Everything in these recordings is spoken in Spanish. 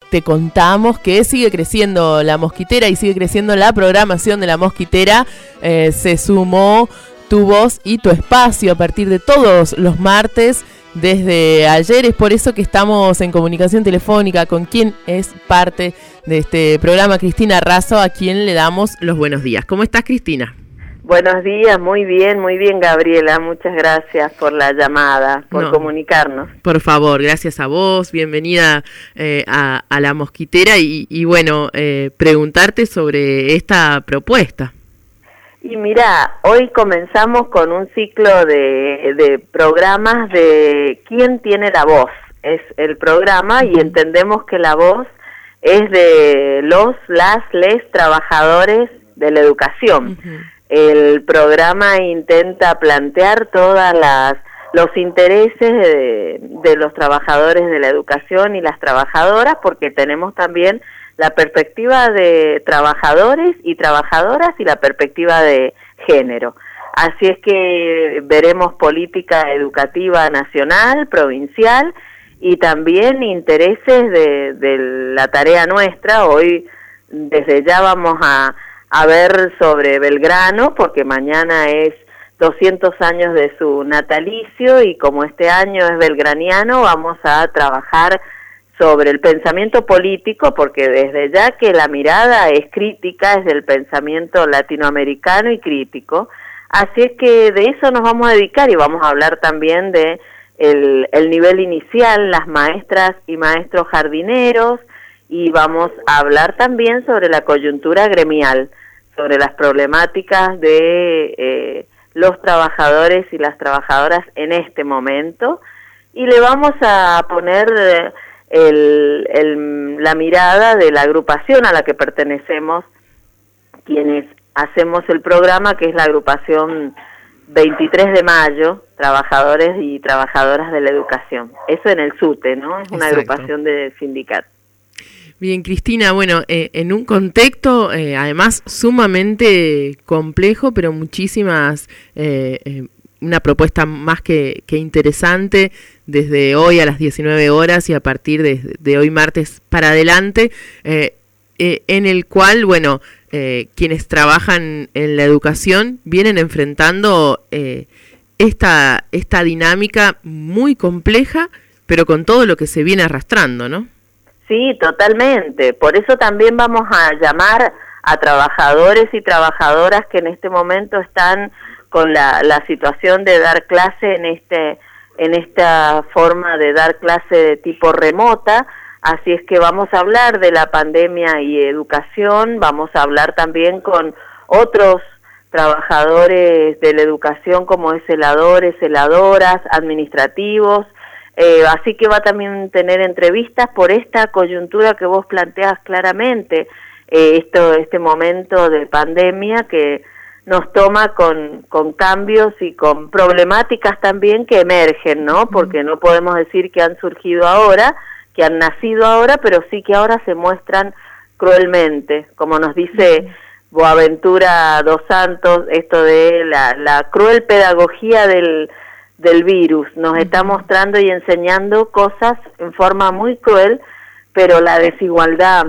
te contamos que sigue creciendo La Mosquitera y sigue creciendo la programación de La Mosquitera. Se sumó Tu Voz y Tu Espacio a partir de todos los martes desde ayer. Es por eso que estamos en comunicación telefónica con quien es parte de este programa, Cristina Razo, a quien le damos los buenos días. ¿Cómo estás, Cristina? Buenos días, muy bien, Gabriela. Muchas gracias por la llamada, por comunicarnos. Por favor, gracias a vos, bienvenida a La Mosquitera y bueno, preguntarte sobre esta propuesta. Y mira, hoy comenzamos con un ciclo de programas de ¿Quién tiene la voz? Es el programa y entendemos que la voz es de les trabajadores de la educación. El programa intenta plantear los intereses de los trabajadores de la educación y las trabajadoras, porque tenemos también la perspectiva de trabajadores y trabajadoras y la perspectiva de género. Así es que veremos política educativa nacional, provincial y también intereses de la tarea nuestra. Hoy desde ya vamos a ver sobre Belgrano, porque mañana es 200 años de su natalicio y como este año es belgraniano, vamos a trabajar sobre el pensamiento político, porque desde ya que la mirada es crítica, es del pensamiento latinoamericano y crítico. Así es que de eso nos vamos a dedicar y vamos a hablar también de el nivel inicial, las maestras y maestros jardineros, y vamos a hablar también sobre la coyuntura gremial, sobre las problemáticas de los trabajadores y las trabajadoras en este momento, y le vamos a poner la mirada de la agrupación a la que pertenecemos quienes hacemos el programa, que es la agrupación 23 de mayo, trabajadores y trabajadoras de la educación. Eso en el SUTE, ¿no? Es una agrupación de sindicato. Bien, Cristina, bueno, en un contexto además sumamente complejo, pero muchísimas, una propuesta más que interesante desde hoy a las 19 horas y a partir de hoy martes para adelante, en el cual, bueno, quienes trabajan en la educación vienen enfrentando esta dinámica muy compleja, pero con todo lo que se viene arrastrando, ¿no? Sí, totalmente. Por eso también vamos a llamar a trabajadores y trabajadoras que en este momento están con la situación de dar clase en esta forma de dar clase de tipo remota. Así es que vamos a hablar de la pandemia y educación, vamos a hablar también con otros trabajadores de la educación como celadores, celadoras, administrativos. Así que va a también tener entrevistas por esta coyuntura que vos planteas claramente, este momento de pandemia que nos toma con cambios y con problemáticas también que emergen, ¿no? Porque no podemos decir que han surgido ahora, que han nacido ahora, pero sí que ahora se muestran cruelmente, como nos dice Boaventura dos Santos, esto de la cruel pedagogía del virus, nos está mostrando y enseñando cosas en forma muy cruel, pero la desigualdad,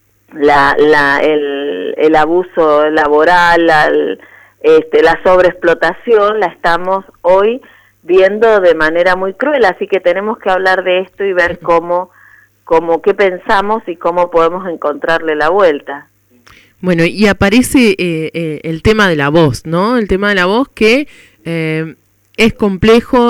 el abuso laboral, la sobreexplotación, la estamos hoy viendo de manera muy cruel, así que tenemos que hablar de esto y ver cómo qué pensamos y cómo podemos encontrarle la vuelta. Bueno, y aparece el tema de la voz, ¿no? El tema de la voz que es complejo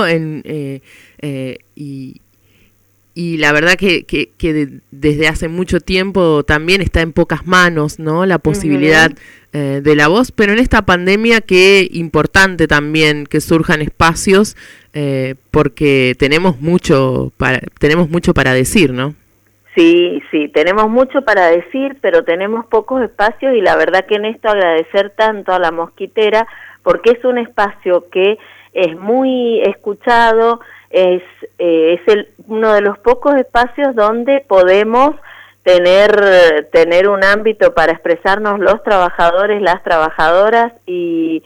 y la verdad que desde hace mucho tiempo también está en pocas manos, ¿no? La posibilidad de la voz, pero en esta pandemia que importante también que surjan espacios porque tenemos mucho para decir, ¿no? Sí, tenemos mucho para decir, pero tenemos pocos espacios y la verdad que en esto agradecer tanto a La Mosquitera porque es un espacio que es muy escuchado, es uno de los pocos espacios donde podemos tener un ámbito para expresarnos los trabajadores, las trabajadoras y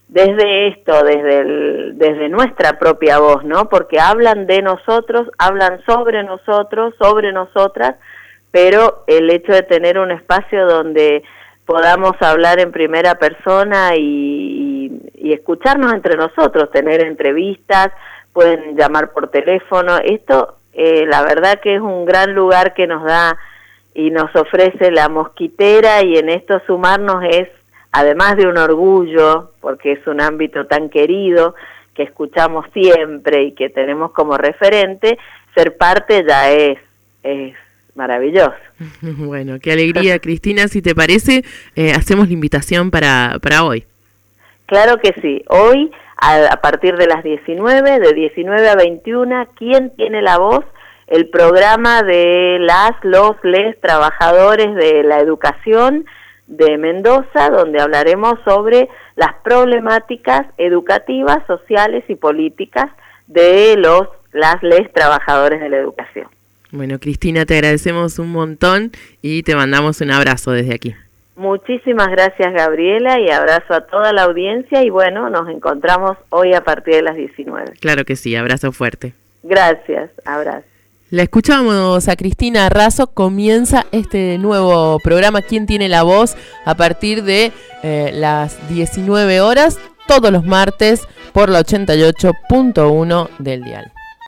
desde nuestra propia voz, ¿no? Porque hablan de nosotros, hablan sobre nosotros, sobre nosotras, pero el hecho de tener un espacio donde podamos hablar en primera persona y escucharnos entre nosotros, tener entrevistas, pueden llamar por teléfono. Esto, la verdad que es un gran lugar que nos da y nos ofrece la Mosquitera, y en esto sumarnos es, además de un orgullo, porque es un ámbito tan querido, que escuchamos siempre y que tenemos como referente, ser parte ya es maravilloso. Bueno, qué alegría, Cristina. Si te parece, hacemos la invitación para hoy. Claro que sí. Hoy, a partir de las 19, de 19 a 21, ¿Quién tiene la voz? El programa de les trabajadores de la educación de Mendoza, donde hablaremos sobre las problemáticas educativas, sociales y políticas de les trabajadores de la educación. Bueno, Cristina, te agradecemos un montón y te mandamos un abrazo desde aquí. Muchísimas gracias, Gabriela, y abrazo a toda la audiencia, y bueno, nos encontramos hoy a partir de las 19. Claro que sí, abrazo fuerte. Gracias, abrazo. La escuchamos a Cristina Razo. Comienza este nuevo programa ¿Quién tiene la voz? A partir de las 19 horas, todos los martes, por la 88.1 del dial.